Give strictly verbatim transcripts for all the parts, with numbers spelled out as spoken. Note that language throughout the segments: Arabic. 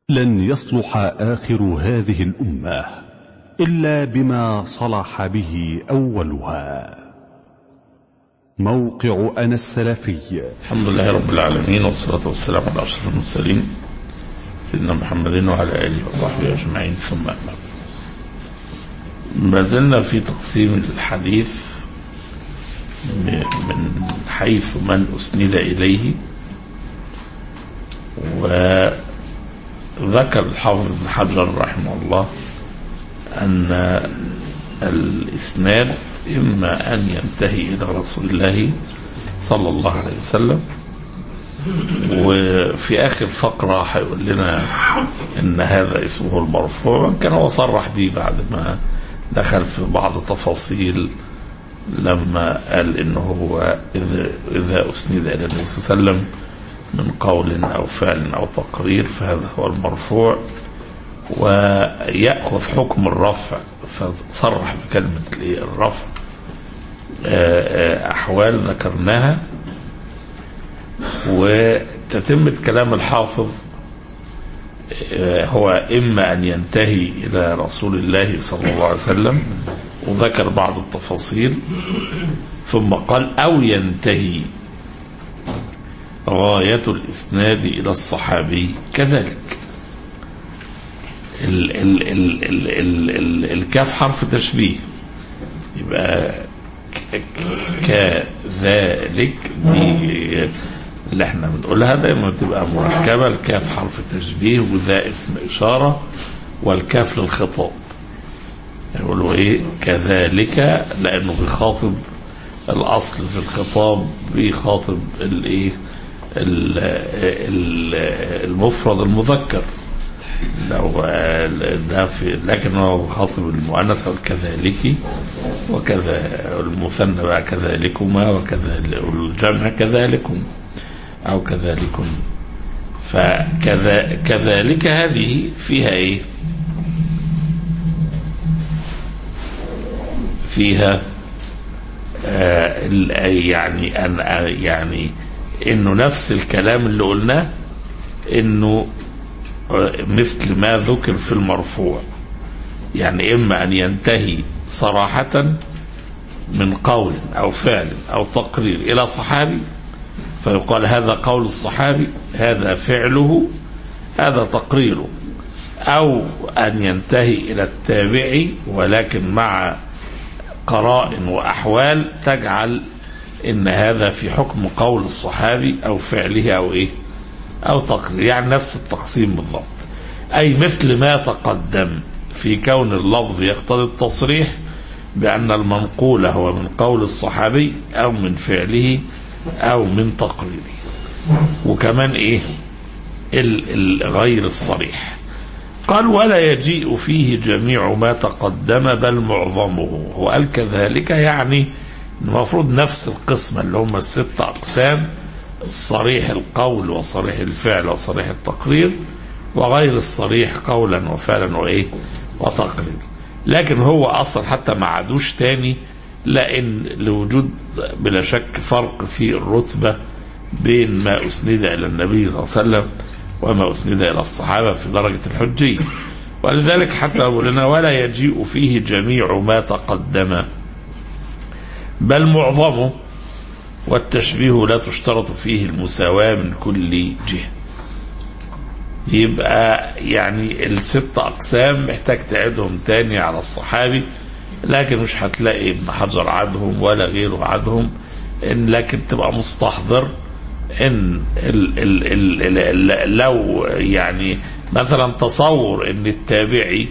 لن يصلح آخر هذه الأمة إلا بما صلح به أولها. موقع أنا السلفي. الحمد لله رب العالمين، والصلاة والسلام على أشرف المرسلين سيدنا محمد وعلى آله وصحبه أجمعين، ثم أما بعد. ما زلنا في تقسيم الحديث من حيث من أسند إليه. وذكر الحافظ ابن حجر رحمه الله أن الإسناد إما أن ينتهي إلى رسول الله صلى الله عليه وسلم، وفي آخر فقرة هيقول لنا إن هذا اسمه المرفوع، كان هو صرح به بعد ما دخل في بعض تفاصيل لما قال إنه هو إذا أسند إلى النبي صلى الله عليه وسلم من قول أو فعل أو تقرير فهذا هو المرفوع، ويأخذ حكم الرفع، فصرح بكلمة الرفع أحوال ذكرناها. وتتمة كلام الحافظ هو إما أن ينتهي إلى رسول الله صلى الله عليه وسلم، وذكر بعض التفاصيل، ثم قال أو ينتهي غاية الإسناد إلى الصحابي كذلك. ال ال ال ال ال ال الكاف حرف تشبيه، يبقى كذلك دي اللي احنا بنقولها دايما تبقى مركبة. الكاف حرف تشبيه، وذا اسم إشارة، والكاف للخطاب. يقولوا ايه كذلك، لأنه بيخاطب الأصل في الخطاب، بيخاطب الايه المفرد المذكر، لو ده في، لكن هو بيخاطب المؤنث كذلك، وكذا المثنى بقى كذلكما، وكذا الجمع كذلكم أو كذلكم. فكذا كذلك هذه فيها ايه؟ فيها آه يعني أن يعني انه نفس الكلام اللي قلناه، انه مثل ما ذكر في المرفوع، يعني اما ان ينتهي صراحة من قول او فعل او تقرير الى صحابي، فيقال هذا قول الصحابي، هذا فعله، هذا تقريره، او ان ينتهي الى التابعي ولكن مع قرائن واحوال تجعل ان هذا في حكم قول الصحابي او فعله او ايه او تقرير، يعني نفس التقسيم بالضبط. اي مثل ما تقدم في كون اللفظ يقتضي التصريح بان المنقول هو من قول الصحابي او من فعله او من تقريره. وكمان ايه الغير الصريح، قال ولا يجيء فيه جميع ما تقدم بل معظمه. هو قال كذلك، يعني المفروض نفس القسمة اللي هم الست أقسام: الصريح القول وصريح الفعل وصريح التقرير، وغير الصريح قولا وفعلا وإيه وتقرير. لكن هو أصلا حتى ما عادوش تاني، لأن لوجود بلا شك فرق في الرتبة بين ما أسند إلى النبي صلى الله عليه وسلم وما أسند إلى الصحابة في درجة الحجية. ولذلك حتى قلنا ولا يجيء فيه جميع ما تقدم بل معظمه، والتشبيه لا تشترط فيه المساواة من كل جهة. يبقى يعني الست أقسام محتاج تعيدهم تاني على الصحابي، لكن مش هتلاقي ابن حجر عدهم ولا غيره عدهم، إن لكن تبقى مستحضر إن ال ال ال ال لو يعني مثلا تصور إن التابعي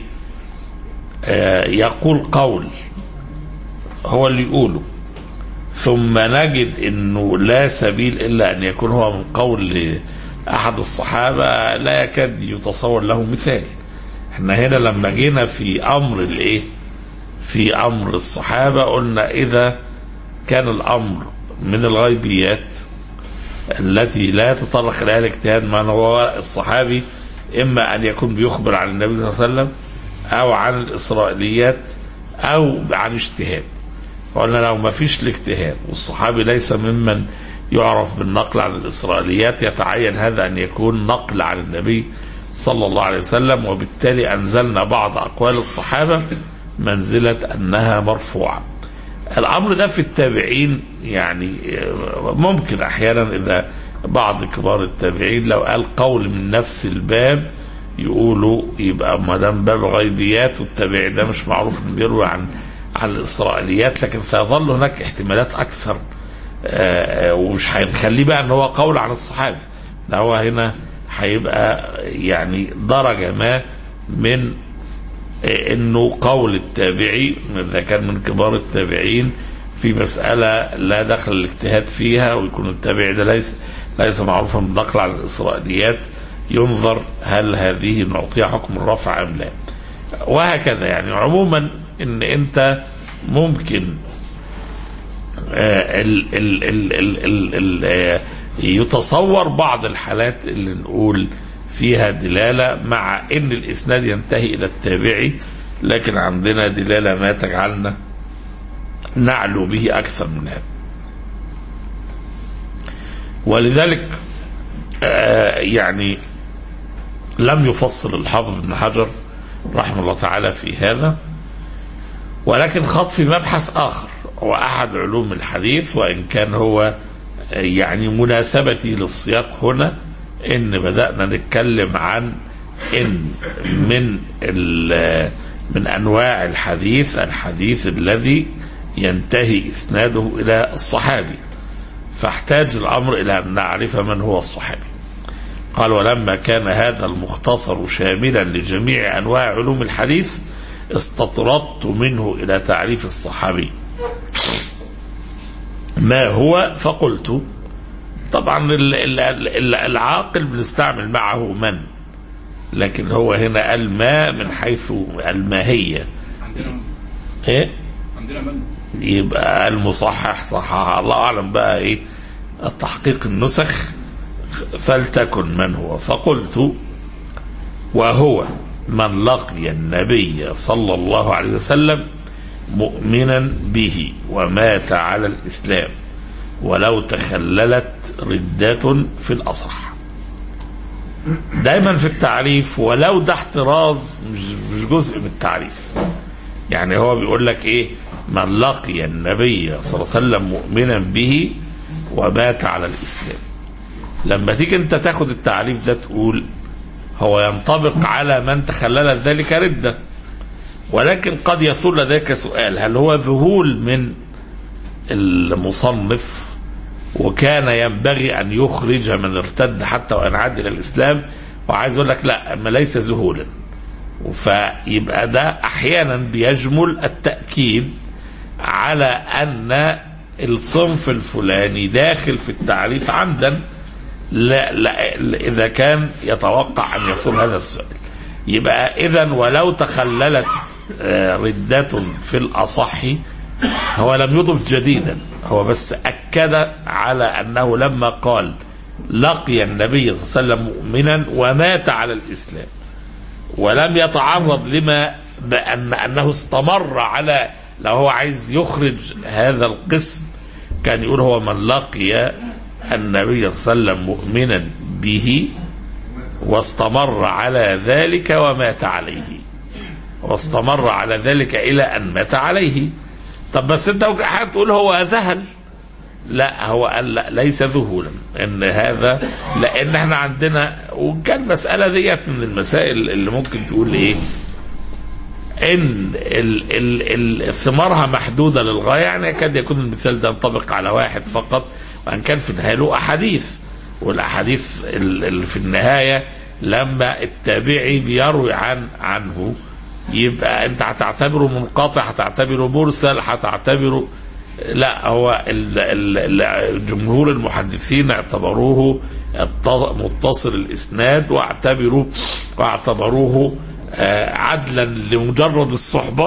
يقول قول هو اللي يقوله، ثم نجد انه لا سبيل الا ان يكون هو من قول احد الصحابة، لا يكاد يتصور له مثال. احنا هنا لما جينا في امر الايه في امر الصحابة قلنا اذا كان الامر من الغيبيات التي لا يتطرق اليها الاجتهاد، ما هو الصحابي اما ان يكون بيخبر عن النبي صلى الله عليه وسلم او عن الاسرائيليات او عن اجتهاد. فقلنا لو ما فيش الاجتهاد والصحابي ليس ممن يعرف بالنقل عن الإسرائيليات، يتعين هذا أن يكون نقل عن النبي صلى الله عليه وسلم، وبالتالي أنزلنا بعض أقوال الصحابة منزلة أنها مرفوعة. الأمر ده في التابعين يعني ممكن أحيانا إذا بعض كبار التابعين لو قال قول من نفس الباب يقولوا يبقى ما دام باب غيبيات والتابعي ده مش معروف انه بيروي عن عن الإسرائيليات، لكن سيظل هناك احتمالات أكثر ومش هنخليه بقى ان هو قول عن الصحابة، ده هو هنا هيبقى يعني درجة ما من انه قول التابعي اذا كان من كبار التابعين في مسألة لا دخل الاجتهاد فيها، ويكون التابعي ده ليس ليس معروفا بالنقل عن الإسرائيليات، ينظر هل هذه نعطيها حكم الرفع ام لا، وهكذا. يعني عموما ان انت ممكن آه ال ال ال ال ال ال يتصور بعض الحالات اللي نقول فيها دلالة مع ان الاسناد ينتهي الى التابعي، لكن عندنا دلالة ما تجعلنا نعلو به اكثر من هذا. ولذلك آه يعني لم يفصل الحافظ ابن حجر رحمه الله تعالى في هذا، ولكن خاض في مبحث آخر وأحد علوم الحديث، وإن كان هو يعني مناسبتي للسياق هنا إن بدأنا نتكلم عن إن من من أنواع الحديث الحديث الذي ينتهي إسناده إلى الصحابي، فاحتاج الأمر إلى أن نعرف من هو الصحابي. قال: ولما كان هذا المختصر شاملا لجميع أنواع علوم الحديث استطردت منه إلى تعريف الصحابي ما هو، فقلت. طبعا العاقل بنستعمل معه من، لكن هو هنا قال ما من حيث الماهية. ايه عندنا من يبقى المصحح صحح، الله أعلم بقى ايه التحقيق النسخ، فلتكن من هو. فقلت: وهو من لقي النبي صلى الله عليه وسلم مؤمنا به ومات على الإسلام ولو تخللت ردة في الأصح. دايما في التعريف ولو ده احتراز مش, مش جزء من التعريف. يعني هو بيقول لك ايه؟ من لقي النبي صلى الله عليه وسلم مؤمنا به ومات على الإسلام. لما تيجي انت تاخد التعريف ده تقول هو ينطبق على من تخللت ذلك ردة، ولكن قد يثور لذلك سؤال: هل هو ذهول من المصنف وكان ينبغي أن يخرج من ارتد حتى وأن عاد إلى الإسلام؟ وعايز أقول لك لا، ما ليس ذهولا. فيبقى ده أحيانا بيجمل التأكيد على أن الصنف الفلاني داخل في التعريف عمدا، لا لا إذا كان يتوقع أن يصل هذا السؤال. يبقى إذن ولو تخللت ردة في الأصح، هو لم يضف جديدا، هو بس أكد على أنه لما قال لقي النبي صلى الله عليه وسلم مؤمنا ومات على الإسلام ولم يتعرض لما بأن أنه استمر على، لو هو عايز يخرج هذا القسم كان يقول هو من لقي النبي صلى الله عليه وسلم مؤمنا به واستمر على ذلك ومات عليه، واستمر على ذلك إلى أن مات عليه. طب بس انت هتقول هو ذهل، لا هو قال لا ليس ذهولا، ان هذا لان احنا عندنا، وكان مسألة ديت من المسائل اللي ممكن تقول ايه، ان ال ال ال ثمارها محدودة للغاية. يعني يكاد يكون المثال ده ينطبق على واحد فقط، وان كان في النهاية له احاديث، والاحاديث اللي في النهاية لما التابعي بيروي عن عنه يبقى انت هتعتبره منقطع، هتعتبره مرسل، هتعتبره لا. هو جمهور المحدثين اعتبروه متصل الاسناد، واعتبروه واعتبروه عدلا لمجرد الصحبة،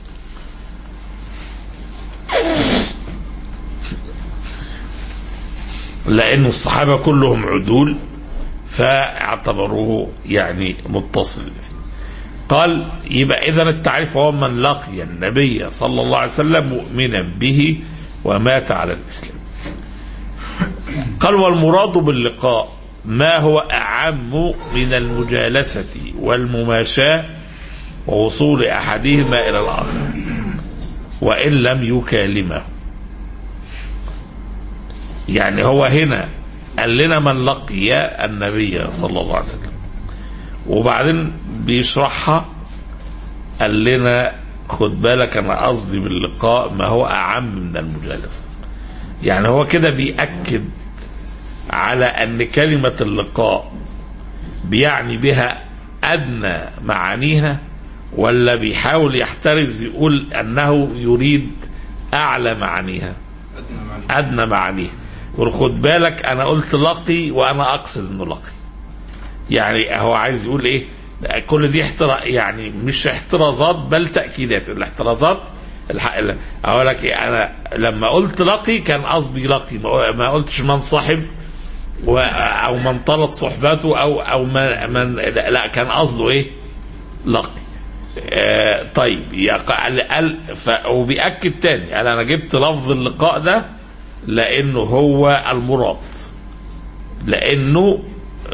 لأن الصحابة كلهم عدول، فاعتبروه يعني متصل الاسناد. قال يبقى إذن التعريف هو من لقي النبي صلى الله عليه وسلم مؤمنا به ومات على الإسلام. قال والمراد باللقاء ما هو أعم من المجالسة والمماشاة ووصول أحدهما إلى الآخر وإن لم يكالمه. يعني هو هنا قال لنا من لقي النبي صلى الله عليه وسلم، وبعدين بيشرحها قال لنا خد بالك أنا قصدي باللقاء ما هو أعم من المجالسة. يعني هو كده بيأكد على أن كلمة اللقاء بيعني بها أدنى معانيها، ولا بيحاول يحترز يقول أنه يريد أعلى معانيها؟ أدنى معانيها. وخد بالك أنا قلت لقي وأنا أقصد أنه لقي. يعني هو عايز يقول إيه؟ كل دي احترا يعني مش احترازات بل تأكيدات. الاحترازات أقول لك إيه، أنا لما قلت لقي كان قصدي لقي، ما قلتش من صاحب أو من طلت صحبته أو أو من لا، كان قصده إيه؟ لقي. آه طيب قال، وبيأكد تاني قال أنا جبت لفظ اللقاء ده لأنه هو المراد، لأنه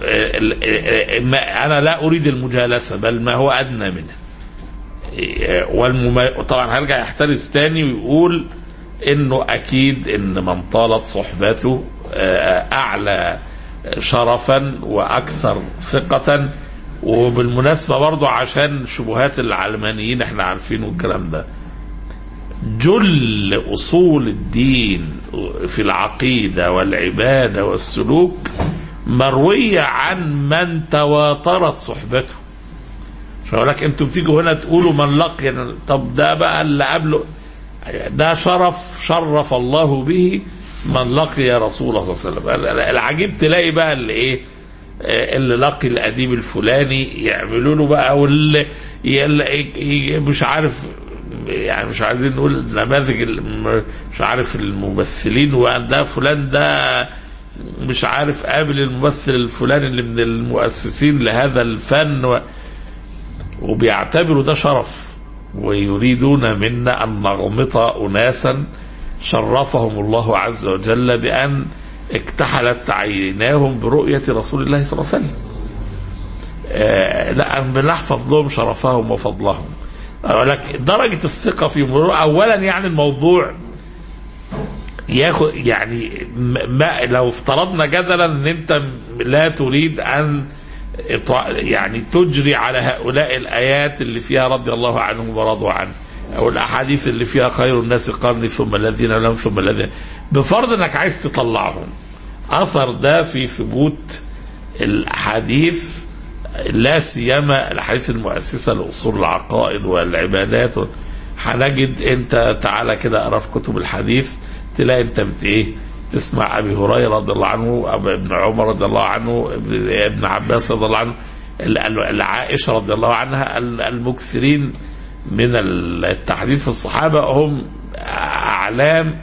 أنا لا أريد المجالسة بل ما هو أدنى منها. والمما... طبعا هرجع يحترز تاني ويقول إنه أكيد إن من طالت صحبته أعلى شرفا وأكثر ثقة. وبالمناسبة برضو عشان شبهات العلمانيين احنا عارفين الكلام ده، جل أصول الدين في العقيدة والعبادة والسلوك مروية عن من تواترت صحبته. شو لك انتوا بتيجوا هنا تقولوا من لقي، طب ده بقى اللي قبله ده شرف شرف الله به من لقي رسول الله صلى الله عليه وسلم. العجيب تلاقي بقى اللي ايه اللي لقي الأديب الفلاني يعملوا له بقى، واللي مش عارف يعني مش عايزين نقول نماذج مش عارف الممثلين، وده فلان ده مش عارف قابل الممثل الفلاني اللي من المؤسسين لهذا الفن و... وبيعتبروا ده شرف، ويريدون منا أن نغمط أناسا شرفهم الله عز وجل بأن اكتحلت عيناهم برؤية رسول الله صلى الله عليه وسلم. آه لا بنحفظ لهم شرفهم وفضلهم. ولكن درجة الثقة في مرور أولا يعني الموضوع ياخد يعني ما لو افترضنا جدلا ان انت لا تريد ان يعني تجري على هؤلاء الآيات اللي فيها رضي الله عنهم ورضوا عنه، او الاحاديث اللي فيها خير الناس قرني ثم الذين لهم ثم الذين، بفرض انك عايز تطلعهم اثر ده في ثبوت الاحاديث، لا سيما الاحاديث المؤسسه لاصول العقائد والعبادات. هنجد انت تعالى كده اقرا في كتب الحديث تلاقي انت بت ايه تسمع ابي هريره رضي الله عنه، ابن عمر رضي الله عنه، ابن عباس رضي الله عنه، العائشه رضي الله عنها. المكثرين من التحديث في الصحابه هم اعلام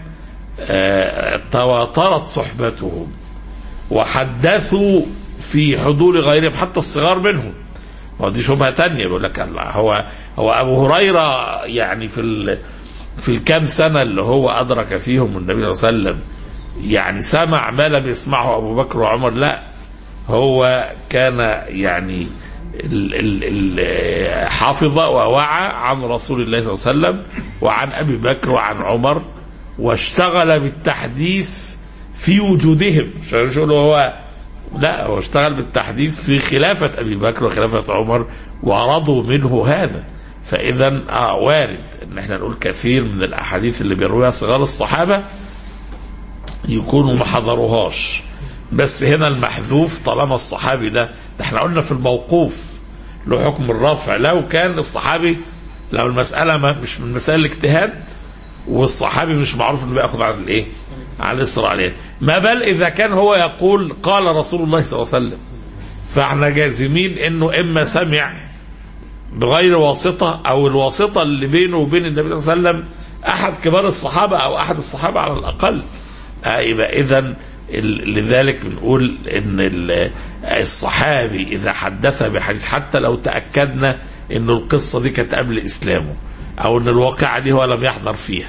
تواترت صحبتهم وحدثوا في حضور غيرهم حتى الصغار منهم. ودي شبهه ثانيه بيقول لك هو هو ابو هريره يعني في في الكام سنه اللي هو ادرك فيهم النبي صلى الله عليه وسلم يعني سمع ما لم يسمعه ابو بكر وعمر؟ لا، هو كان يعني ال ال ال حافظ ووعى عن رسول الله صلى الله عليه وسلم وعن ابي بكر وعن عمر، واشتغل بالتحديث في وجودهم. مش هو لا، هو اشتغل بالتحديث في خلافة أبي بكر وخلافة عمر ورضوا منه هذا. فإذا آه وارد ان احنا نقول كثير من الأحاديث اللي بيرويها صغار الصحابة يكونوا ما حضروهاش، بس هنا المحذوف طالما الصحابي ده, ده احنا قلنا في الموقوف له حكم الرفع. لو كان الصحابي لو المسألة ما مش من مسائل الاجتهاد والصحابي مش معروف انه بياخذ عن الايه عن الإسرائيليين، ما بل إذا كان هو يقول قال رسول الله صلى الله عليه وسلم، فاحنا جازمين انه اما سمع بغير واسطة او الواسطة اللي بينه وبين النبي صلى الله عليه وسلم احد كبار الصحابة او احد الصحابة على الاقل. آه يبقى اذا لذلك بنقول ان الصحابي اذا حدث بحديث حتى لو تأكدنا ان القصة دي كانت قبل اسلامه او ان الواقعة دي هو لم يحضر فيها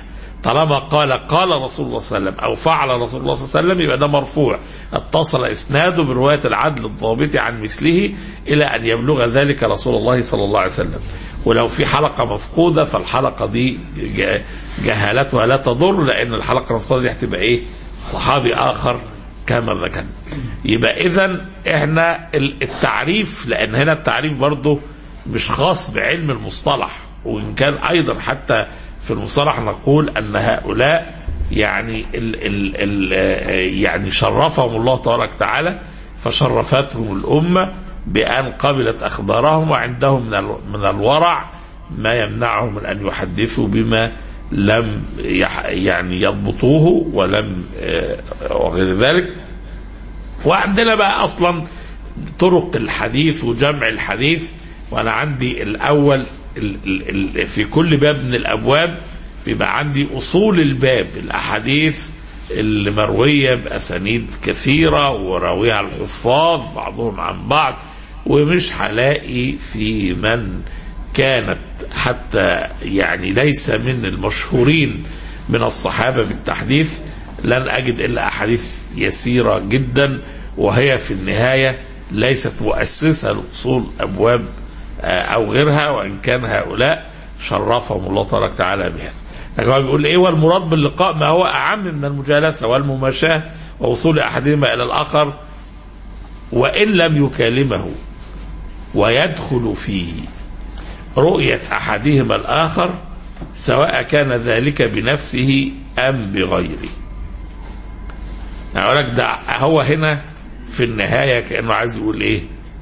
طالما قال قال رسول الله صلى الله عليه وسلم أو فعل رسول الله صلى الله عليه وسلم يبقى ده مرفوع، اتصل إسناده برواية العدل الضابط عن مثله إلى أن يبلغ ذلك رسول الله صلى الله عليه وسلم. ولو في حلقة مفقودة فالحلقة دي جهالتها لا تضر، لأن الحلقة المفقودة دي هتبقى إيه؟ صحابي آخر كما ذكرنا. يبقى إذن إحنا التعريف، لأن هنا التعريف برضه مش خاص بعلم المصطلح، وإن كان أيضا حتى في المصطلح نقول أن هؤلاء يعني ال ال ال يعني شرفهم الله تبارك وتعالى، فشرفتهم الأمة بأن قبلت أخبارهم، وعندهم من من الورع ما يمنعهم من أن يحدثوا بما لم يعني يضبطوه ولم وغير ذلك. وعندنا بقى أصلا طرق الحديث وجمع الحديث، وأنا عندي الأول في كل باب من الأبواب بيبقى عندي أصول الباب، الأحاديث اللي مروية بأسانيد كثيرة وراويها الحفاظ بعضهم عن بعض، ومش هلاقي في من كانت حتى يعني ليس من المشهورين من الصحابة بالتحديث، لن أجد إلا أحاديث يسيرة جدا، وهي في النهاية ليست مؤسسة لأصول أبواب أو غيرها، وإن كان هؤلاء شرفهم الله تبارك وتعالى بهذا. لكن هو بيقول إيه؟ والمراد باللقاء ما هو أعم من المجالسة والمماشاة ووصول أحدهما إلى الآخر، وإن لم يكالمه، ويدخل فيه رؤية أحدهما الآخر سواء كان ذلك بنفسه أم بغيره. أقول لك ده هو هنا في النهاية كأنه عايز يقول إيه؟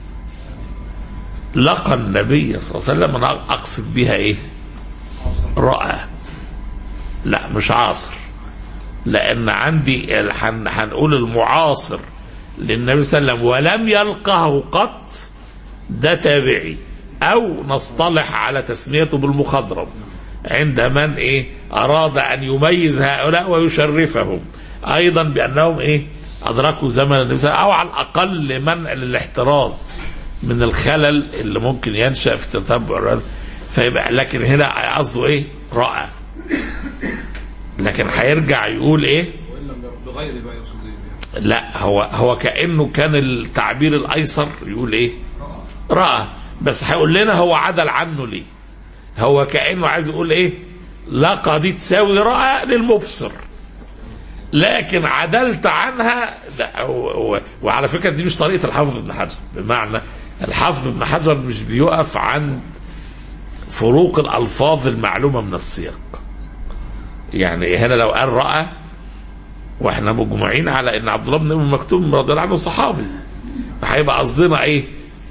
لقى النبي صلى الله عليه وسلم، أنا أقصد بها إيه؟ رأى، لا مش عاصر، لأن عندي هنقول المعاصر للنبي صلى الله عليه وسلم ولم يلقه قط، ده تابعي، أو نصطلح على تسميته بالمخضرم عند من إيه أراد أن يميز هؤلاء ويشرفهم أيضا بأنهم إيه أدركوا زمن النساء، أو على الأقل منع للاحتراز من الخلل اللي ممكن ينشأ في تتبع. فيبقى لكن هنا قصده إيه؟ رأى، لكن هيرجع يقول إيه؟ بغير بقى يقصد إيه؟ لا هو هو كأنه كان التعبير الأيسر يقول إيه؟ رأى، بس هيقول لنا هو عدل عنه ليه؟ هو كأنه عايز يقول إيه؟ لقى دي تساوي رأى للمبصر، لكن عدلت عنها. وعلى فكرة دي مش طريقة الحافظ ابن حجر، بمعنى الحافظ ابن حجر مش بيقف عند فروق الألفاظ المعلومة من السياق. يعني هنا لو قال رأى واحنا مجمعين على ان عبد الله بن ابي مكتوم رضي الله عنه صحابي، فهيبقى قصدنا ايه؟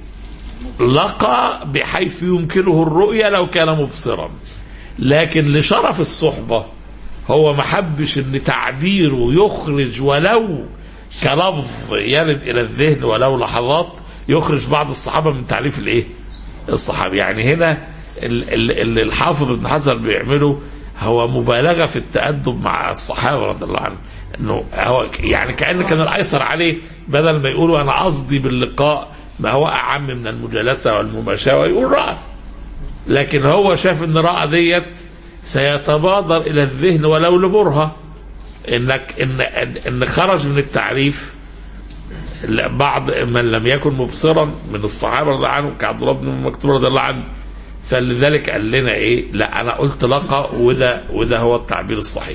لقى بحيث يمكنه الرؤية لو كان مبصرا، لكن لشرف الصحبة هو ما حبش ان تعبيره يخرج ولو كلفظ يرد الى الذهن ولو لحظات، يخرج بعض الصحابة من تعريف الايه؟ الصحابي. يعني هنا اللي الحافظ ابن حجر بيعمله هو مبالغة في التأدب مع الصحابة رضي الله عنهم، انه هو يعني كأن كان الايسر عليه بدل ما يقولوا انا قصدي باللقاء ما هو اعم من المجالسة والمباشرة ويقول رأى، لكن هو شاف ان رأى ديت سيتبادر الى الذهن ولو لبرهة، انك ان ان خرج من التعريف بعض من لم يكن مبصرا من الصحابة رضي الله عنهم كعبد الله بن مكتوم رضي الله عنه، فلذلك قال لنا ايه؟ لا انا قلت لقى، وده وده هو التعبير الصحيح.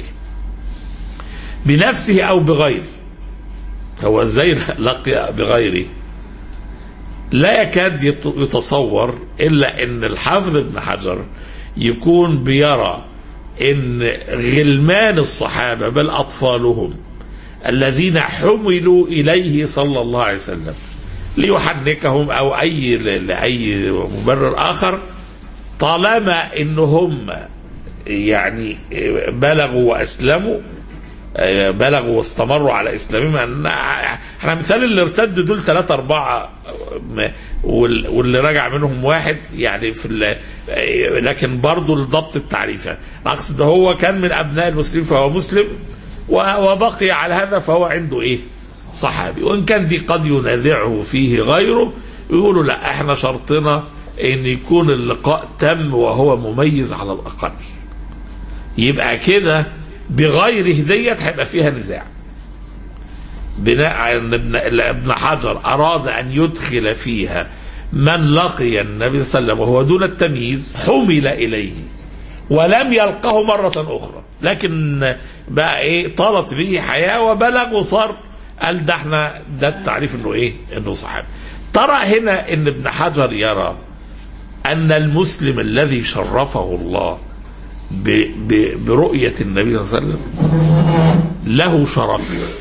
بنفسه او بغيره، هو ازاي لقي بغيره؟ لا يكاد يتصور الا ان الحافظ ابن حجر يكون بيرى ان غلمان الصحابة بل اطفالهم الذين حملوا اليه صلى الله عليه وسلم ليحنكهم او اي لاي مبرر اخر، طالما انهم يعني بلغوا واسلموا بلغوا واستمروا على اسلامهم. احنا مثال اللي ارتد دول ثلاثة اربعة واللي رجع منهم واحد، يعني في لكن برضه لضبط التعريف، يعني اقصد هو كان من ابناء المسلمين فهو مسلم، وبقي على هذا فهو عنده ايه؟ صحابي. وان كان دي قد ينازعه فيه غيره، يقولوا لا احنا شرطنا ان يكون اللقاء تم وهو مميز على الاقل. يبقى كده بغير هدية هيبقى فيها نزاع. بناء على ان ابن حجر اراد ان يدخل فيها من لقي النبي صلى الله عليه وسلم وهو دون التمييز حمل اليه ولم يلقه مرة اخرى، لكن بقى ايه طالت به حياة وبلغ وصار قال ده احنا ده التعريف انه ايه انه صحابي. ترى هنا ان ابن حجر يرى ان المسلم الذي شرفه الله ب ب برؤية النبي صلى الله عليه وسلم له شرف.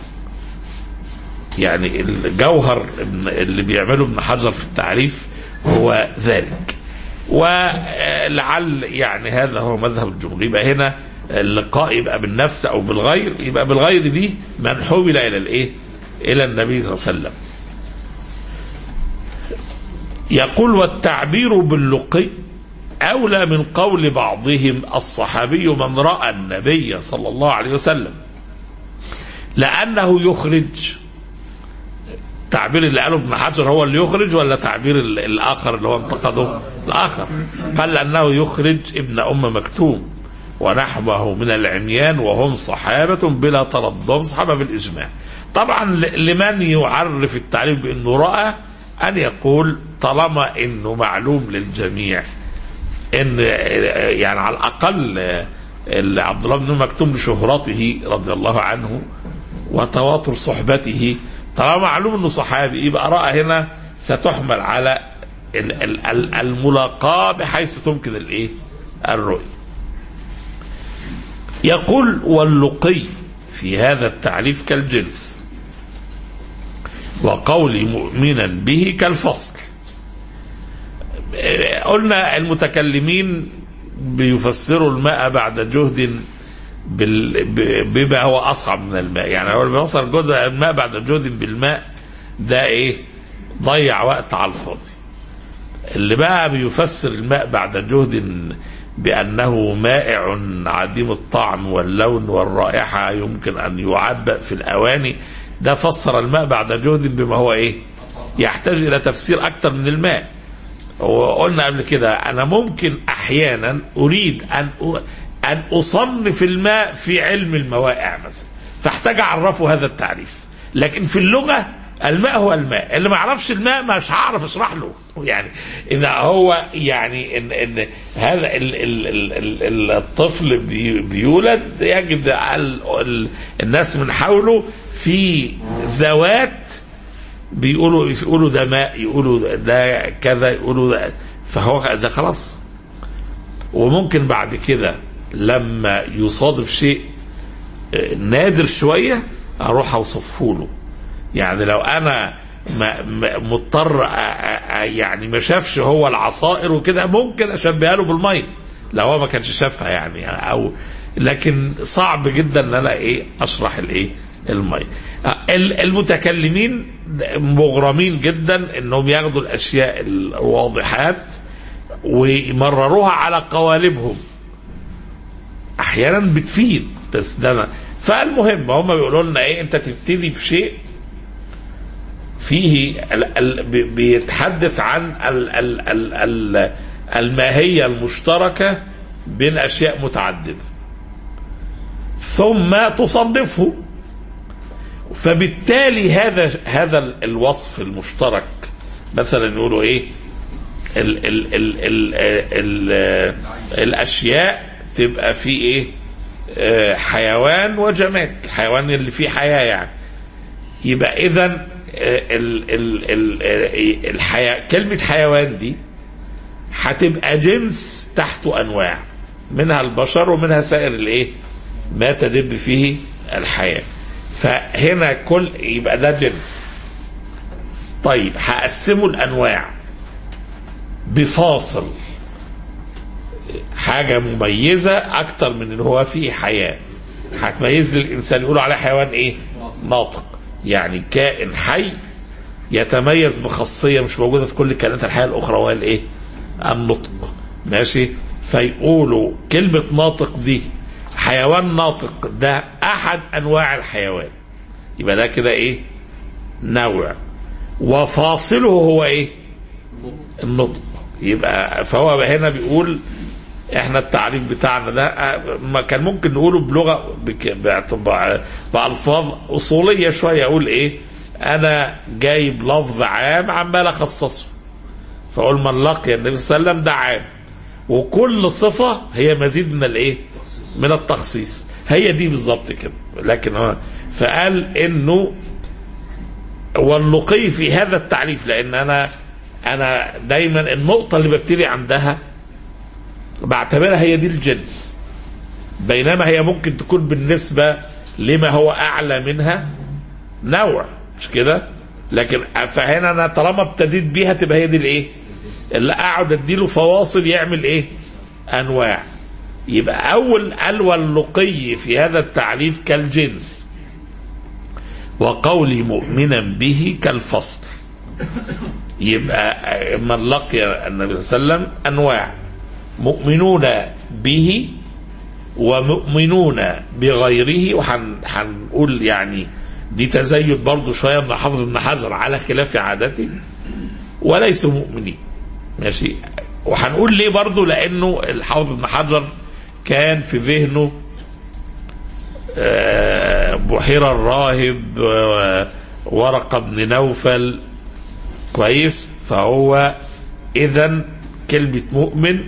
يعني الجوهر اللي بيعمله ابن حجر في التعريف هو ذلك. ولعل يعني هذا هو مذهب الجمهور. يبقى هنا اللقاء يبقى بالنفس او بالغير، يبقى بالغير دي من حمل الى الايه الى النبي صلى الله عليه وسلم. يقول والتعبير باللقي اولى من قول بعضهم الصحابي من راى النبي صلى الله عليه وسلم، لانه يخرج. التعبير اللي قاله ابن حجر هو اللي يخرج ولا تعبير الاخر اللي هو انتقده؟ الاخر قال انه يخرج ابن ام مكتوم ونحوه من العميان وهم صحابة بلا تردد، صحابة بالإجماع. طبعا لمن يعرف التعريف بأنه رأى أن يقول طالما أنه معلوم للجميع أن يعني على الأقل عبد الله بن مكتوم لشهرته رضي الله عنه وتواتر صحبته، طالما معلوم أنه صحابي يبقى رأى هنا ستحمل على الملاقاة بحيث تمكن الإيه الرؤية. يقول واللقي في هذا التعريف كالجنس، وقول مؤمنا به كالفصل. قلنا المتكلمين بيفسروا الماء بعد جهد بما هو أصعب من الماء. يعني هو بيفسر جهد الماء بعد جهد بالماء ده ايه ضيع وقت على الفاضي. اللي بقى بيفسر الماء بعد جهد بأنه مائع عديم الطعم واللون والرائحة يمكن أن يعبأ في الأواني، ده فسر الماء بعد جهد بما هو إيه يحتاج إلى تفسير أكثر من الماء. وقلنا قبل كده أنا ممكن أحيانا أريد أن أن أصنف الماء في علم الموائع مثلا، فاحتاج أعرفه هذا التعريف. لكن في اللغة الماء هو الماء، اللي ما يعرفش الماء مش هعرف اشرح له. يعني اذا هو يعني ان ان هذا ال ال ال ال الطفل بي بيولد يجد ال الناس من حوله في ذوات بيقولوا يقولوا ده ماء، يقولوا ده كذا، يقولوا ده، فهو ده خلاص. وممكن بعد كده لما يصادف شيء نادر شويه اروح اوصفه له. يعني لو انا مضطر يعني ما شافش هو العصائر وكده ممكن اشبهها له بالميه لو هو ما كانش شافها يعني، او لكن صعب جدا ان انا ايه اشرح الايه الميه. المتكلمين مغرمين جدا انهم ياخدوا الاشياء الواضحات ويمرروها على قوالبهم، احيانا بتفيد بس ده. فالمهم هم بيقولوا لنا ايه، انت تبتدي بشيء فيه بيتحدث عن الماهية المشتركة بين أشياء متعددة ثم تصنفه، فبالتالي هذا هذا الوصف المشترك مثلا يقولوا ايه ال ال ال ال ال الأشياء تبقى فيه ايه اه حيوان وجماد، الحيوان اللي فيه حياة يعني. يبقى إذن ال ال ال الحياة كلمة حيوان دي هتبقى جنس تحته أنواع منها البشر ومنها سائر الايه ما تدب فيه الحياة. فهنا كل يبقى ده جنس. طيب هقسمه الأنواع بفاصل، حاجة مميزة أكتر من اللي هو فيه حياة. هتميز للإنسان يقولوا عليه حيوان إيه ناطق، يعني كائن حي يتميز بخاصية مش موجودة في كل كائنات الحياة الأخرى وهي الإيه النطق. ماشي، فيقولوا كلمة ناطق دي حيوان ناطق ده أحد أنواع الحيوان، يبقى ده كده إيه نوع، وفاصله هو إيه النطق. يبقى فهو هنا بيقول احنا التعريف بتاعنا ده ما كان ممكن نقوله بلغه بألفاظ اصوليه شويه. اقول ايه؟ انا جايب لفظ عام عمال اخصصه، فاقول من لقي النبي صلى الله عليه وسلم ده عام، وكل صفه هي مزيد من الايه؟ من التخصيص. هي دي بالظبط كده. لكن فقال انه واللقي في هذا التعريف، لان انا انا دايما النقطه اللي ببتدي عندها بعتبرها هي دي الجنس، بينما هي ممكن تكون بالنسبه لما هو اعلى منها نوع، مش كده؟ لكن فهنا انا طالما ابتديت بيها تبقى هي دي الايه؟ اللي اقعد اديله فواصل يعمل ايه؟ انواع. يبقى اول قال واللقي في هذا التعريف كالجنس، وقولي مؤمنا به كالفصل. يبقى من لقي النبي صلى الله عليه وسلم انواع: مؤمنون به ومؤمنون بغيره. وحنقول يعني دي تزايد برضو شويه من حافظ ابن حجر على خلاف عادته، وليسوا مؤمنين. ماشي. وحنقول ليه برضو، لانه الحافظ ابن حجر كان في ذهنه بحيرة الراهب ورقة بن نوفل، كويس؟ فهو اذا كلمة مؤمن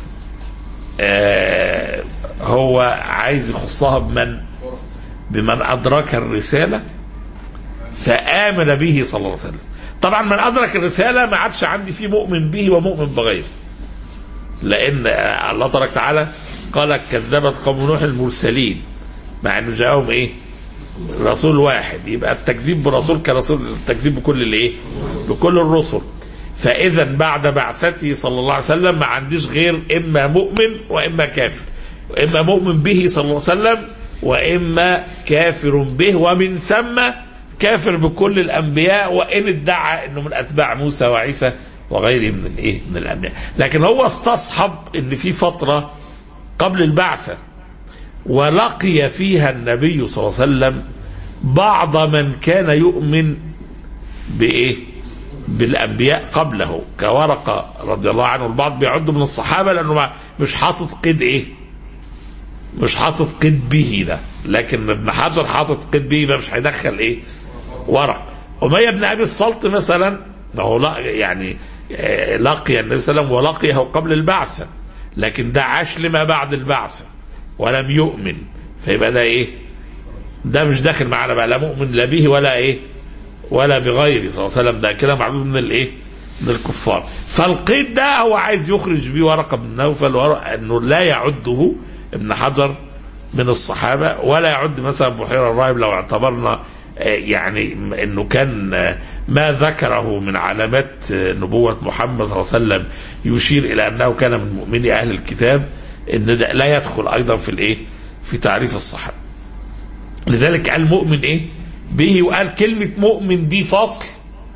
هو عايز يخصها بمن؟ بمن أدرك الرسالة فآمن به صلى الله عليه وسلم. طبعا من أدرك الرسالة ما عادش عندي فيه مؤمن به ومؤمن بغيره، لأن الله تبارك وتعالى قال كذبت قوم نوح المرسلين، مع انه جاءهم ايه؟ رسول واحد. يبقى التكذيب برسول كرسول، التكذيب بكل الايه؟ بكل الرسل. فاذا بعد بعثته صلى الله عليه وسلم ما عنديش غير اما مؤمن واما كافر، واما مؤمن به صلى الله عليه وسلم واما كافر به، ومن ثم كافر بكل الانبياء وان ادعى انه من اتباع موسى وعيسى وغيره من الايه؟ من الانبياء. لكن هو استصحب ان في فتره قبل البعثه ولقي فيها النبي صلى الله عليه وسلم بعض من كان يؤمن بإيه؟ بالأنبياء قبله، كورقة رضي الله عنه. البعض بيعد من الصحابة لأنه مش حاطط قيد إيه؟ مش حاطط قيد به ده، لكن ابن حجر حاطط قيد به، ما مش هيدخل إيه؟ ورق. أمية بن أبي الصلت مثلا، ما هو لا يعني لقي النبي صلى الله عليه وسلم ولقيه قبل البعثة، لكن ده عاش لما بعد البعثة ولم يؤمن، فيبقى ده ايه؟ ده مش داخل معنا بقى، لا مؤمن لا به ولا ايه؟ ولا بغيره صلى الله عليه وسلم. ده كده معلوم من الايه؟ من الكفار. فالقيد ده هو عايز يخرج بيه ورقة بن نوفل، انه لا يعده ابن حجر من الصحابة، ولا يعد مثلا بحيرة الراهب لو اعتبرنا يعني انه كان ما ذكره من علامات نبوة محمد صلى الله عليه وسلم يشير الى انه كان من مؤمني اهل الكتاب، ان ده لا يدخل ايضا في الايه؟ في تعريف الصحابه. لذلك قال مؤمن ايه؟ به، وقال كلمه مؤمن دي فصل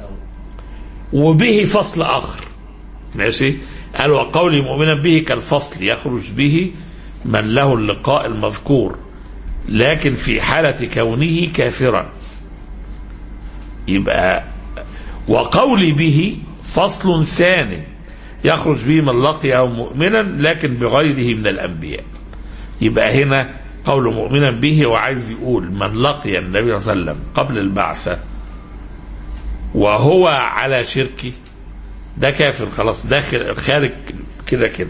وبه فصل اخر. ماشي. قال وقولي مؤمنا به كالفصل يخرج به من له اللقاء المذكور لكن في حاله كونه كافرا. يبقى وقولي به فصل ثاني يخرج به من لقيه مؤمنا لكن بغيره من الأنبياء. يبقى هنا قول مؤمنا به وعايز يقول من لقي النبي صلى الله عليه وسلم قبل البعثة وهو على شركه ده كافر خلاص، داخل خارج كده كده.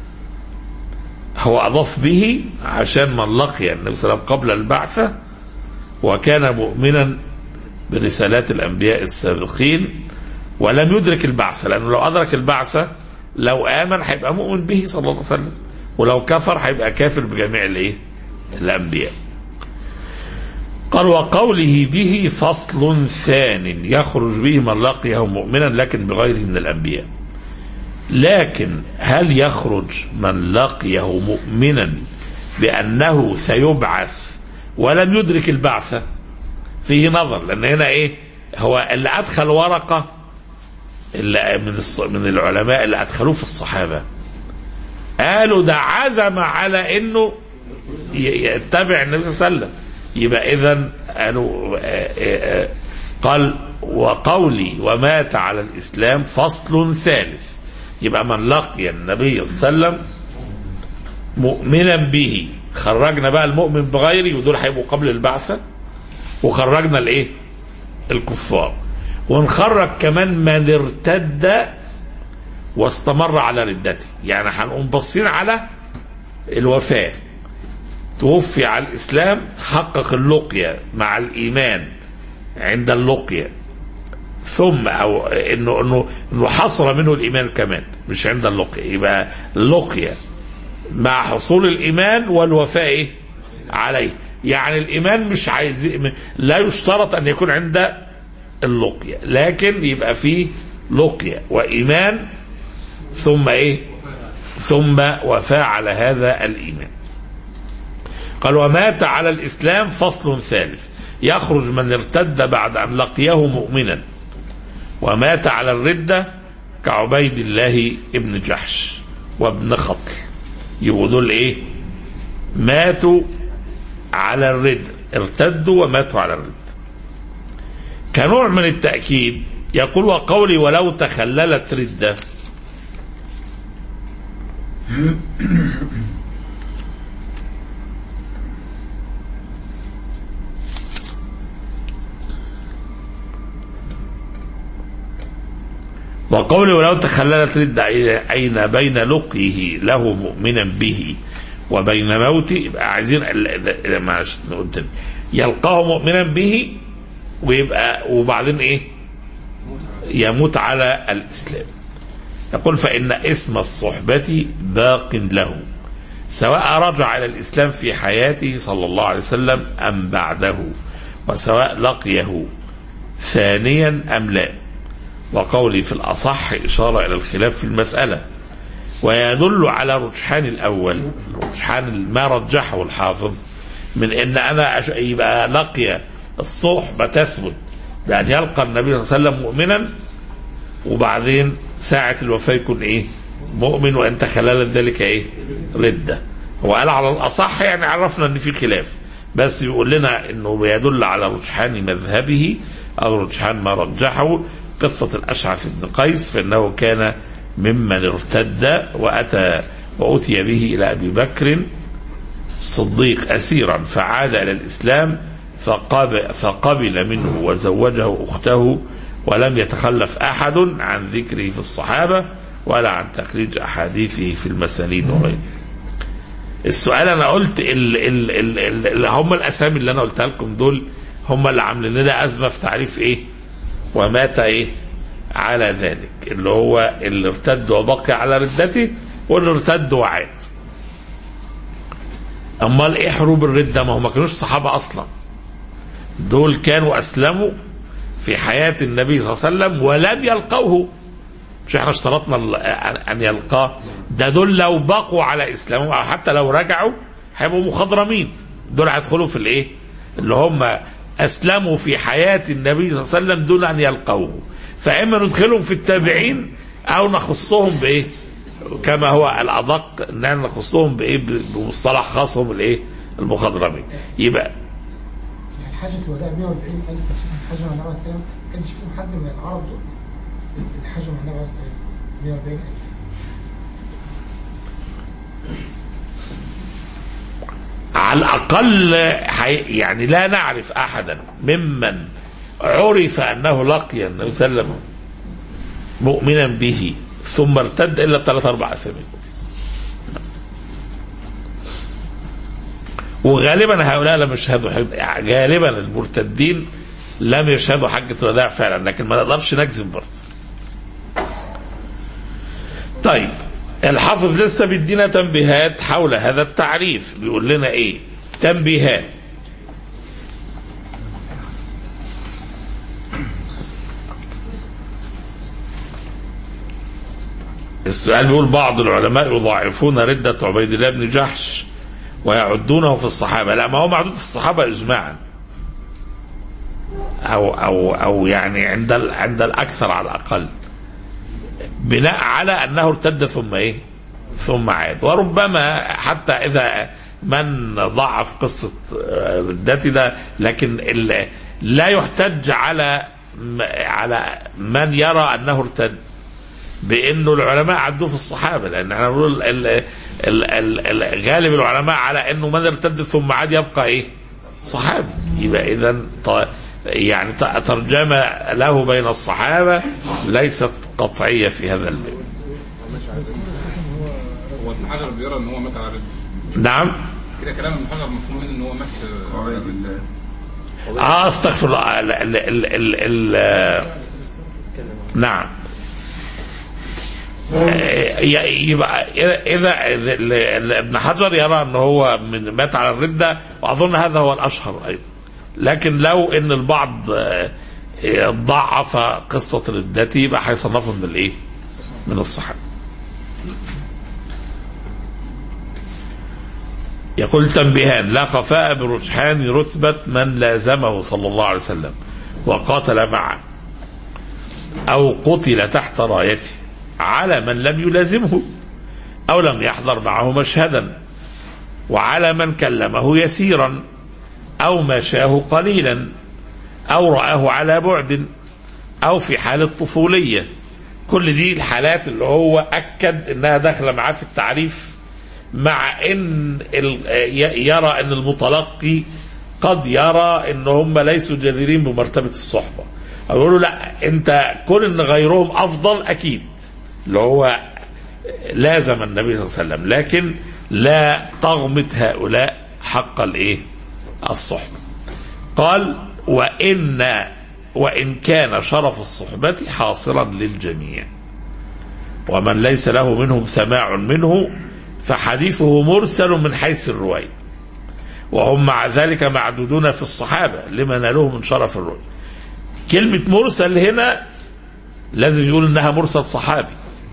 هو أضاف به عشان من لقي النبي صلى الله عليه وسلم قبل البعثة وكان مؤمنا برسالات الأنبياء السابقين ولم يدرك البعثة، لأنه لو أدرك البعثة لو آمن هيبقى مؤمن به صلى الله عليه وسلم، ولو كفر هيبقى كافر بجميع الايه؟ الأنبياء. قال وقوله به فصل ثان يخرج به من لقيه مؤمنا لكن بغيره من الأنبياء. لكن هل يخرج من لقيه مؤمنا بأنه سيبعث ولم يدرك البعثة؟ فيه نظر، لأن هنا ايه؟ هو اللي أدخل ورقة اللي من من العلماء اللي أدخلوه في الصحابة قالوا ده عزم على انه يتبع النبي صلى الله عليه وسلم. يبقى اذا قالوا قال وقولي ومات على الاسلام فصل ثالث. يبقى من لقي النبي صلى الله عليه وسلم مؤمنا به، خرجنا بقى المؤمن بغيره ودول هيبقوا قبل البعثة، وخرجنا الايه الكفار، ونخرج كمان من ارتد واستمر على ردته. يعني هنقوم باصين على الوفاة، توفي على الإسلام، حقق اللقية مع الإيمان عند اللقية، ثم أو إنه إنه إنه حصل منه الإيمان كمان مش عند اللقية، يبقى اللقية مع حصول الإيمان والوفاء إيه عليه. يعني الإيمان مش عايز، لا يشترط أن يكون عند اللقية، لكن يبقى فيه لقية وإيمان ثم إيه ثم وفاء على هذا الإيمان. قال ومات على الإسلام فصل ثالث، يخرج من ارتد بعد أن لقيه مؤمنا ومات على الردة كعبيد الله ابن جحش وابن خطل، يبقوا دول ايه ماتوا على الردة، ارتدوا وماتوا على الردة. كنوع من التأكيد يقول وقولي ولو تخللت ردة، وقوله ولو تخللت ردة أين بين لقيه له مؤمنا به وبين موته، يبقى عايزين معلش نقول تاني يلقاه مؤمنا به ويبقى وبعدين ايه يموت على الإسلام. يقول فإن اسم الصحبة باق له سواء رجع إلى الإسلام في حياته صلى الله عليه وسلم أم بعده، وسواء لقيه ثانيا أم لا. وقولي في الأصح إشارة إلى الخلاف في المسألة، ويدل على رجحان الأول، رجحان ما رجحه الحافظ من إن أنا يبقى لقي الصحبة تثبت بأن يلقى النبي صلى الله عليه وسلم مؤمنا وبعدين ساعة الوفاة يكون إيه مؤمن، وأنت خلال ذلك إيه ردة. هو قال على الأصح، يعني عرفنا أن في خلاف، بس يقول لنا أنه بيدل على رجحان مذهبه أو رجحان ما رجحه. قصة الأشعث بن قيس فإنه كان ممن ارتد وأتى وأتي به إلى أبي بكر الصديق أسيرا فعاد إلى الإسلام فقبل, فقبل منه وزوجه أخته، ولم يتخلف أحد عن ذكره في الصحابة ولا عن تخريج أحاديثه في المسانيد وغيره. السؤال أنا قلت ال ال ال ال هم الأسامي اللي أنا قلتها لكم دول هم اللي عاملين لنا أزمة في تعريف إيه ومات ايه على ذلك، اللي هو اللي ارتد وبقي على ردته واللي ارتد وعاد. امال ايه حروب الردة؟ ما هم ما كانوش صحابة اصلا، دول كانوا اسلموا في حياة النبي صلى الله عليه وسلم ولم يلقوه، مش احنا اشترطنا ان يلقاه؟ ده دول لو بقوا على اسلامهم او حتى لو رجعوا هيبقوا مخضرمين، دول هيدخلوا في الايه اللي هم أسلموا في حياة النبي صلى الله عليه وسلم دون أن يلقوه. فإما ندخلهم في التابعين أو نخصهم بإيه كما هو الأدق أن نخصهم بإيه بمصطلح خاصهم الإيه المخضرمين. يبقى حاجة الوداع مئة وأربعين ألف حاجة مع النبي عليه السلام، ما كانش فيهم حد من العرب دول الحاجة مع النبي عليه السلام مئة وأربعين ألف. على الأقل يعني لا نعرف أحدا ممن عرف أنه لقي النبي صلى الله عليه وسلم مؤمنا به ثم ارتد إلا ثلاث أربع أسامي، وغالبا هؤلاء لم يشهدوا حاجة، غالبا المرتدين لم يشهدوا حجة الوداع فعلا، لكن ما نقدرش نجزم برضه. طيب الحافظ لسه بيدينا تنبيهات حول هذا التعريف، بيقول لنا ايه تنبيهات. السؤال بيقول بعض العلماء يضاعفون ردة عبيد الله بن جحش ويعدونه في الصحابة. لا، ما هو معدود في الصحابة إجماعا أو أو أو يعني عند عند الأكثر على الأقل، بناء على أنه ارتد ثم إيه ثم عاد. وربما حتى إذا من ضعف قصة ردتي ده، لكن لا يحتج على على من يرى أنه ارتد بانه العلماء عدوه في الصحابه، لان احنا بنقول ال ال ال ال غالب العلماء على انه من ارتد ثم عاد يبقى ايه؟ صحابي. يبقى اذا يعني ترجمه له بين الصحابه ليست قطعيه في هذا الباب. هو ابن حجر بيرى ان هو مات على رد. نعم كده كلام ابن حجر مفهوم منه ان هو مات على رد. اه استغفر الله. ال ال ال ال ال نعم. يبقى اذا ابن حجر يرى ان هو من مات على الردة، واظن هذا هو الاشهر ايضا. لكن لو ان البعض ضعف قصة ردته يبقى هيصنفه من الايه؟ من الصحابة. يقول تنبيهان: لا خفاء برجحان رتبة من لازمه صلى الله عليه وسلم وقاتل معه أو قتل تحت رايته على من لم يلازمه أو لم يحضر معه مشهدا، وعلى من كلمه يسيرا أو مشاه قليلا أو رآه على بعد أو في حال الطفولية. كل دي الحالات اللي هو أكد أنها داخلة معاه في التعريف، مع ان يرى ان المتلقي قد يرى ان هم ليسوا جديرين بمرتبه الصحبه، او يقولوا لا انت كون ان غيرهم افضل اكيد، اللي هو لازم النبي صلى الله عليه وسلم، لكن لا تغمط هؤلاء حق الايه؟ الصحبه. قال: وان وان كان شرف الصحبه حاصلا للجميع، ومن ليس له منهم سماع منه فحديثه مرسل من حيث الرواية، وهم مع ذلك معدودون في الصحابة لما نالوه من شرف الرواية. كلمة مرسل هنا لازم يقول انها مرسل صحابي،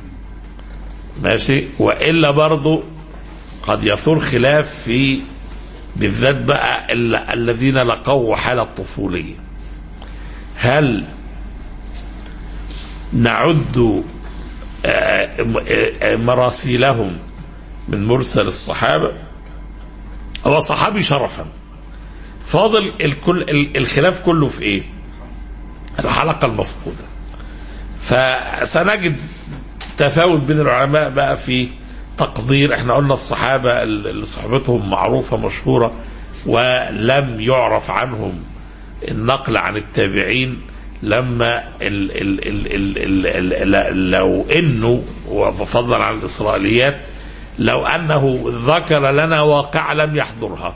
ماشي، وإلا برضو قد يثور خلاف في بالذات بقى الذين لقوا حالة الطفولية. هل نعد مراسيلهم من مرسل الصحابة؟ هو صحابي شرفا، فاضل الكل الخلاف كله في ايه؟ الحلقة المفقودة. فسنجد تفاوت بين العلماء بقى في تقدير. احنا قلنا الصحابة اللي صحبتهم معروفة مشهورة ولم يعرف عنهم النقل عن التابعين، لما ال ال ال ال ال ال لو انه وفضلا عن الاسرائيليات لو انه ذكر لنا واقع لم يحضرها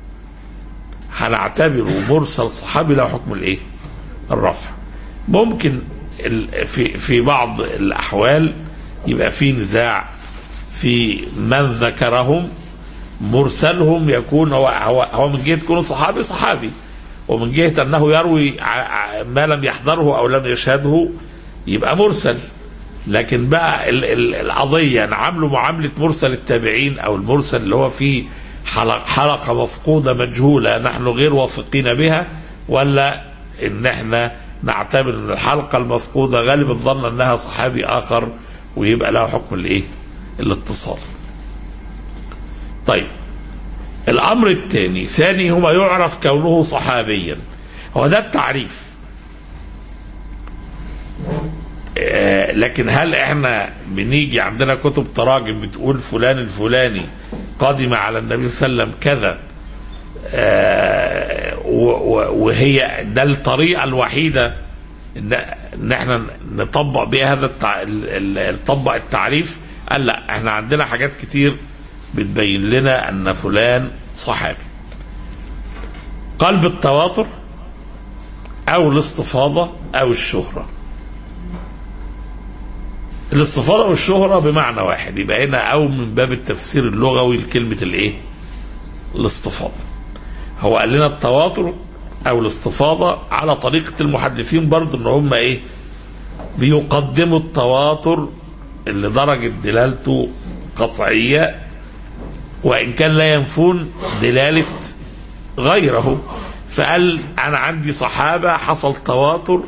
هنعتبره مرسل صحابي له حكم الايه؟ الرفع. ممكن في في بعض الاحوال يبقى في نزاع في من ذكرهم، مرسلهم يكون هو هو, هو من جهه كونه صحابي صحابي، ومن جهه انه يروي ما لم يحضره او لم يشهده يبقى مرسل. لكن بقى القضيه نعامله معامله مرسل التابعين او المرسل اللي هو فيه حلقه حلقه مفقوده مجهوله نحن غير واثقين بها، ولا ان احنا نعتبر ان الحلقه المفقوده غالب الظن انها صحابي اخر ويبقى له حكم الايه؟ الاتصال. طيب الامر الثاني ثاني هو يعرف كونه صحابيا، هو ده التعريف. آه لكن هل احنا بنيجي عندنا كتب تراجم بتقول فلان الفلاني قادم على النبي صلى الله عليه وسلم كذا، آه وهي ده الطريقه الوحيده ان احنا نطبق بها هذا التع... نطبق التعريف؟ قال لا، احنا عندنا حاجات كتير بتبين لنا ان فلان صحابي. قال بالتواتر او الاستفاضه او الشهره. الاستفاضه والشهره بمعنى واحد، يبقى هنا او من باب التفسير اللغوي لكلمه الايه؟ الاستفاضه. هو قال لنا التواتر او الاستفاضه على طريقه المحدثين برضه ان هم ايه؟ بيقدموا التواتر اللي درجه دلالته قطعيه، وإن كان لا ينفون دلالة غيره. فقال أنا عندي صحابة حصل تواتر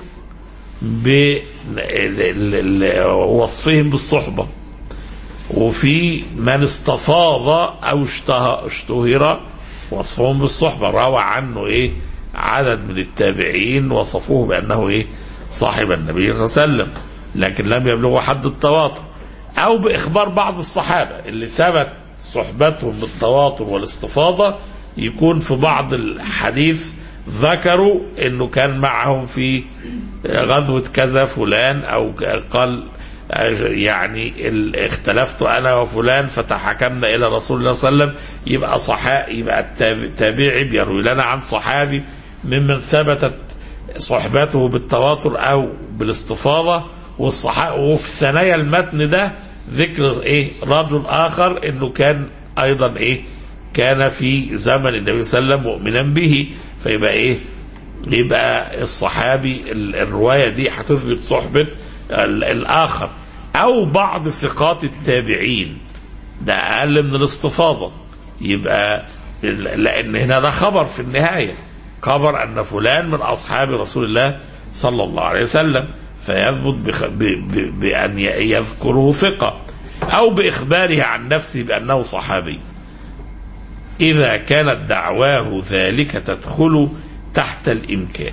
بوصفهم بالصحبة، وفي من استفاض أو اشتهر وصفهم بالصحبة، روى عنه إيه؟ عدد من التابعين وصفوه بأنه إيه؟ صاحب النبي صلى الله عليه وسلم. لكن لم يبلغوا حد التواتر، أو بإخبار بعض الصحابة اللي ثبت صحبتهم بالتواتر والاستفاضة، يكون في بعض الحديث ذكروا انه كان معهم في غزوة كذا فلان، او قال يعني اختلفت انا وفلان فتحكمنا الى رسول الله صلى الله عليه وسلم. يبقى صحابي، يبقى التابعي بيروي لنا عن صحابي ممن ثبتت صحبته بالتواتر او بالاستفاضة، والصحابة وفي ثنايا المتن ده ذكر ايه رجل اخر انه كان ايضا ايه كان في زمن النبي صلى الله عليه وسلم مؤمنا به. فيبقى ايه يبقى الصحابي الرواية دي هتثبت صحبة الاخر، او بعض ثقات التابعين، ده اقل من الاستفاضة. يبقى لان هنا ده خبر في النهاية، خبر ان فلان من اصحاب رسول الله صلى الله عليه وسلم، فيثبت بخ... ب... ب... بان يذكره ثقة، او باخباره عن نفسه بانه صحابي. إذا كانت دعواه ذلك تدخل تحت الإمكان.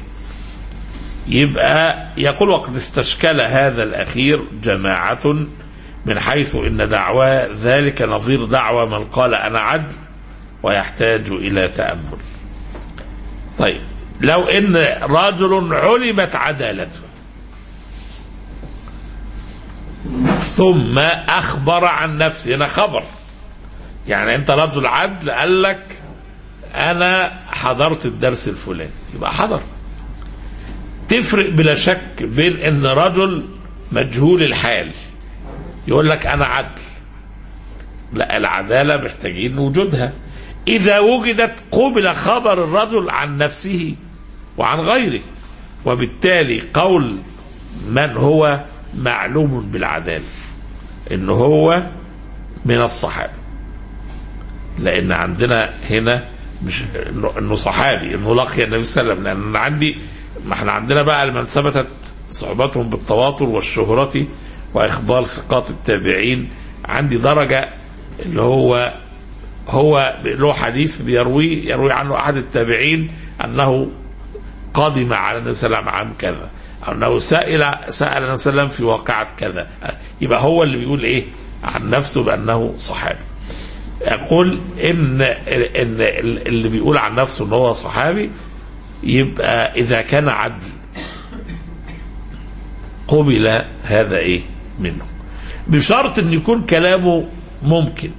يبقى يقول وقد استشكل هذا الأخير جماعة من حيث إن دعوى ذلك نظير دعوى من قال أنا عدل، ويحتاج إلى تأمل. طيب لو إن رجل علمت عدالته ثم أخبر عن نفسه، هنا خبر، يعني انت رجل عدل قال لك انا حضرت الدرس الفلاني، يبقى حضر. تفرق بلا شك بين ان رجل مجهول الحال يقول لك انا عدل، لا، العدالة محتاجين وجودها. اذا وجدت قبل خبر الرجل عن نفسه وعن غيره، وبالتالي قول من هو معلوم بالعدالة انه هو من الصحابة، لان عندنا هنا مش انه صحابي انه لقي النبي صلى الله عليه وسلم، لان عندي ما احنا عندنا بقى لمن ثبتت صحبتهم بالتواتر والشهرة واخبار ثقات التابعين، عندي درجة اللي هو هو له حديث بيروي يروي عنه احد التابعين انه قادم على النبي صلى الله عليه وسلم عام كذا، او انه سائل سأل النبي صلى الله عليه وسلم في واقعة كذا، يبقى هو اللي بيقول ايه عن نفسه بانه صحابي. أقول إن إن اللي بيقول عن نفسه إن هو صحابي يبقى إذا كان عدل قبل هذا إيه منه، بشرط إن يكون كلامه ممكن.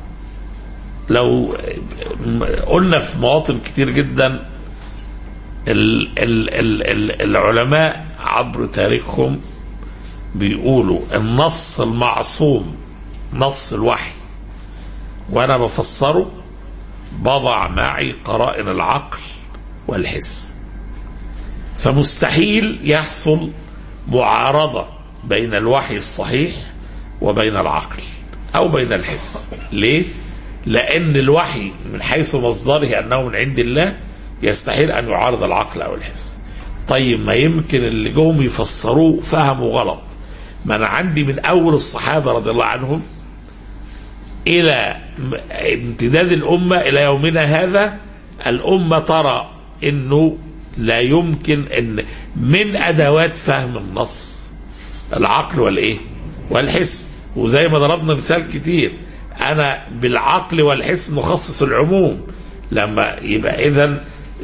لو قلنا في مواطن كتير جدا ال ال ال ال العلماء عبر تاريخهم بيقولوا النص المعصوم نص الوحي وأنا بفسره بضع معي قرائن العقل والحس، فمستحيل يحصل معارضة بين الوحي الصحيح وبين العقل أو بين الحس. ليه؟ لأن الوحي من حيث مصدره أنه من عند الله يستحيل أن يعارض العقل أو الحس. طيب ما يمكن اللي جوهم يفسروه فهموا غلط. ما أنا عندي من أول الصحابة رضي الله عنهم إلى امتداد الأمة إلى يومنا هذا، الأمة ترى أنه لا يمكن أن من أدوات فهم النص العقل والإيه والحس. وزي ما ضربنا مثال كتير، أنا بالعقل والحس مخصص العموم. لما يبقى إذن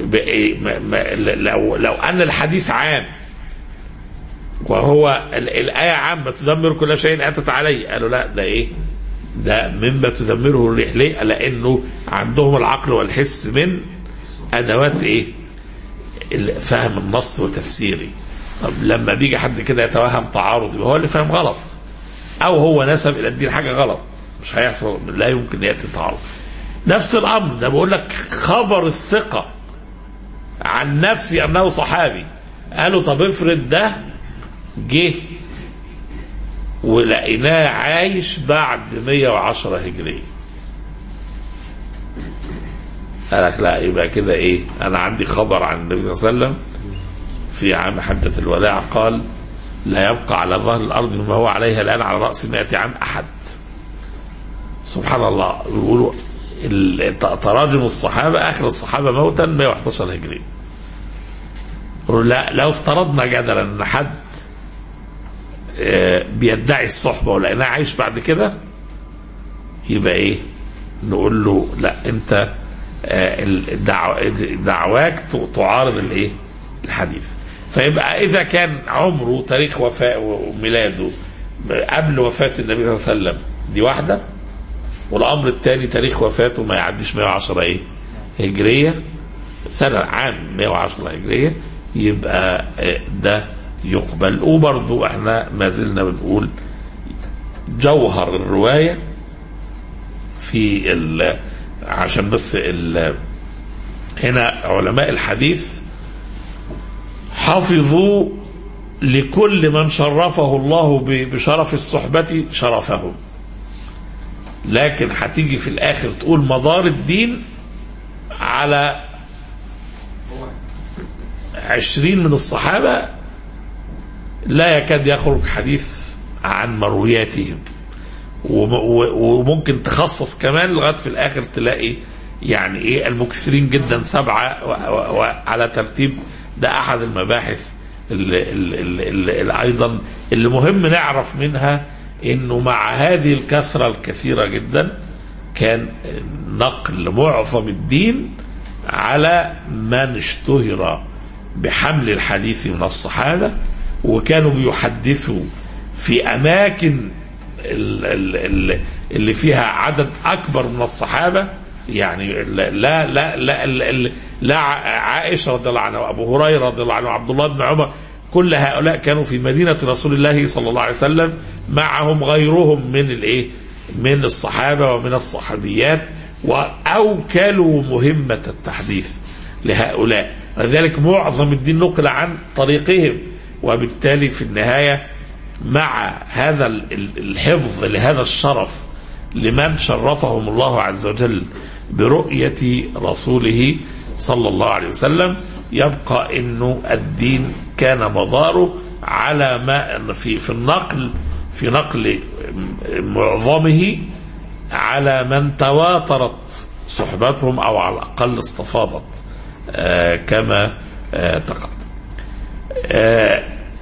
لو, لو أن الحديث عام وهو الآية عامة تدمر كل شيء أتت عليه، قالوا لا ده إيه ده مما تدمره الريح. ليه؟ لأنه عندهم العقل والحس من أدوات إيه فهم النص وتفسيري. طب لما بيجي حد كده يتوهم تعارض هو اللي فهم غلط، أو هو نسب إلى الدين حاجة غلط، مش هيحصل، لا يمكن يأتي تعارض. نفس الأمر ده بقول لك خبر الثقة عن نفسي أنه صحابي، قالوا طب افرض ده جه ولقيناه عايش بعد مية وعشرة هجرية، قالك لا يبقى كده ايه، انا عندي خبر عن النبي صلى الله عليه وسلم في عام حجة الوداع قال لا يبقى على ظهر الارض مما هو عليها الان على رأس مائة عام احد. سبحان الله. يقولوا تراجم الصحابة اخر الصحابة موتا مية وحداشر هجرية. يقولوا لا، لو افترضنا جدلا ان حد بيدعي الصحبة ولقيناه عايش بعد كده، يبقى ايه؟ نقول له لا، انت دعواك تعارض الايه؟ الحديث. فيبقى اذا كان عمره تاريخ وفاة وميلاده قبل وفاة النبي صلى الله عليه وسلم دي واحدة، والامر الثاني تاريخ وفاته ما يعديش مئة وعشرة ايه؟ هجرية، سنة عام مئة وعشرة هجرية، يبقى ده يقبل. وبرضو احنا ما زلنا بنقول جوهر الرواية في ال عشان بس ال هنا علماء الحديث حافظوا لكل من شرفه الله بشرف الصحبة شرفه، لكن هتيجي في الآخر تقول مدار الدين على عشرين من الصحابة لا يكاد يخرج حديث عن مروياتهم، وممكن تخصص كمان لغاية في الآخر تلاقي يعني إيه المكثرين جدا سبعة على ترتيب. ده أحد المباحث اللي, اللي, اللي, اللي أيضا اللي مهم نعرف منها إنه مع هذه الكثرة الكثيرة جدا كان نقل معظم الدين على من اشتهر بحمل الحديث من الصحابة، وكانوا بيحدثوا في أماكن اللي فيها عدد أكبر من الصحابة. يعني لا لا لا لا, لا عائشة رضي الله عنها وأبو هريرة رضي الله عنه وعبد الله بن عمر، كل هؤلاء كانوا في مدينة رسول الله صلى الله عليه وسلم، معهم غيرهم من الايه؟ من الصحابة ومن الصحابيات، أو كانوا مهمة التحديث لهؤلاء. لذلك معظم الدين نقل عن طريقهم، وبالتالي في النهاية مع هذا الحفظ لهذا الشرف لمن شرفهم الله عز وجل برؤية رسوله صلى الله عليه وسلم، يبقى انه الدين كان مداره على ما في في النقل في نقل معظمه على من تواترت صحبتهم او على الاقل استفاضت آه كما آه تقدم. آه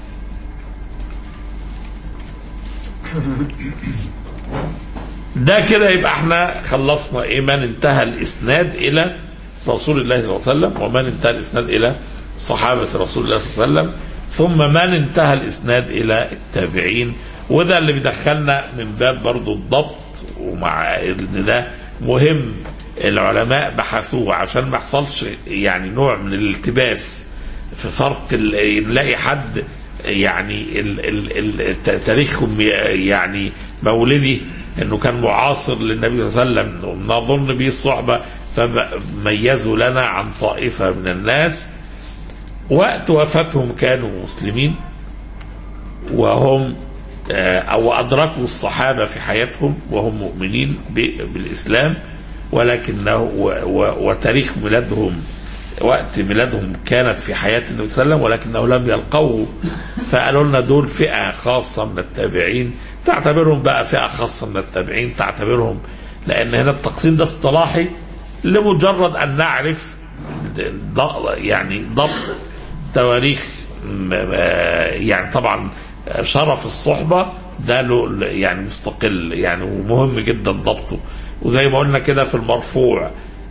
ده كده يبقى احنا خلصنا ايه؟ من انتهى الاسناد الى رسول الله صلى الله عليه وسلم، ومن انتهى الاسناد الى صحابة رسول الله صلى الله عليه وسلم، ثم من انتهى الاسناد الى التابعين. وده اللي بيدخلنا من باب برضو الضبط، ومع ان ده مهم العلماء بحثوه عشان ما يحصلش يعني نوع من الالتباس في فرق. نلاقي حد يعني تاريخهم يعني مولدي انه كان معاصر للنبي صلى الله عليه وسلم ونظن به الصحبة، فميزوا لنا عن طائفة من الناس وقت وفاتهم كانوا مسلمين، وهم او ادركوا الصحابة في حياتهم وهم مؤمنين بالاسلام، ولكنه وتاريخ ميلادهم وقت ميلادهم كانت في حياة النبي صلى الله عليه وسلم، ولكنه لم يلقوه، فقالوا لنا دول فئة خاصة من التابعين. تعتبرهم بقى فئة خاصة من التابعين، تعتبرهم لأن هنا التقسيم ده اصطلاحي لمجرد أن نعرف يعني ضبط تواريخ. يعني طبعا شرف الصحبة ده له يعني مستقل يعني ومهم جدا ضبطه. وزي ما قلنا كده في المرفوع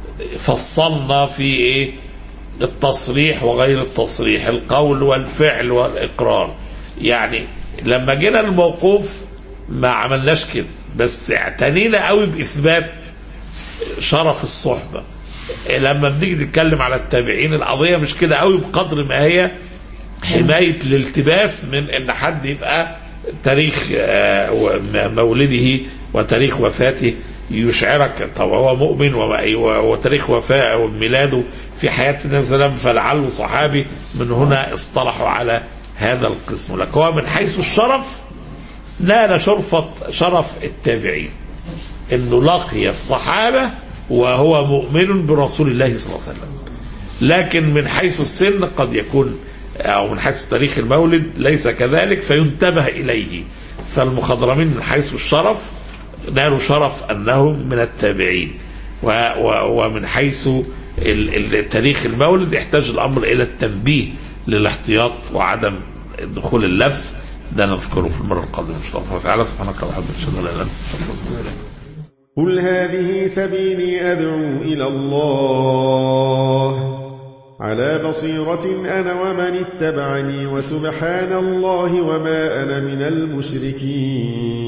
فصلنا في ايه؟ التصريح وغير التصريح، القول والفعل والإقرار. يعني لما جينا الموقوف ما عملناش كده، بس اعتنينا قوي بإثبات شرف الصحبة. لما بنيجي نتكلم على التابعين القضية مش كده قوي بقدر ما هي حماية الالتباس من ان حد يبقى تاريخ مولده وتاريخ وفاته يشعرك طب هو مؤمن وتاريخ وفاة وميلاده في حياة النبي صلى الله عليه وسلم فلعله صحابي. من هنا اصطلحوا على هذا القسم. لك هو من حيث الشرف نال شرفة شرف التابعين انه لقي الصحابة وهو مؤمن برسول الله صلى الله عليه وسلم، لكن من حيث السن قد يكون او من حيث تاريخ المولد ليس كذلك فينتبه اليه. فالمخضرمين من حيث الشرف نالوا شرف انهم من التابعين، ومن حيث تاريخ المولد يحتاج الامر الى التنبيه للاحتياط وعدم دخول اللبس ده نذكره في المرة القادمة إن شاء الله تعالى. سبحانك اللهم وبحمدك أشهد أن لا إله إلا أنت أستغفرك وأتوب إليك. قل هذه سبيلي أدعو إلى الله على بصيرة أنا ومن اتبعني وسبحان الله وما أنا من المشركين.